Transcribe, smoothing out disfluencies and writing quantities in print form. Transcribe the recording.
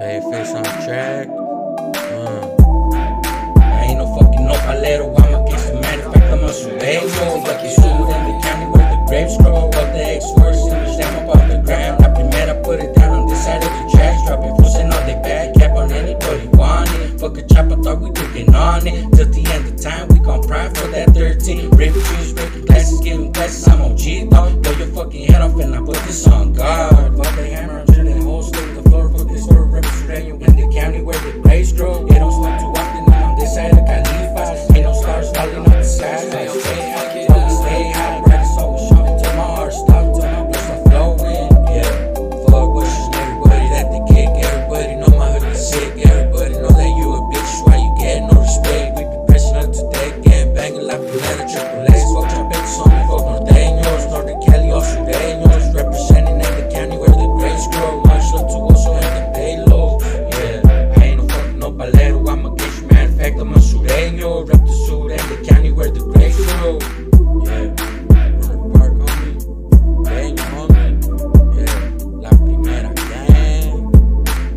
Hey, face on track. I ain't no fucking nopalero, I'm a gangster man. In fact, I'm a sueño. Like you in the county where the grapes grow. Of the ex-worst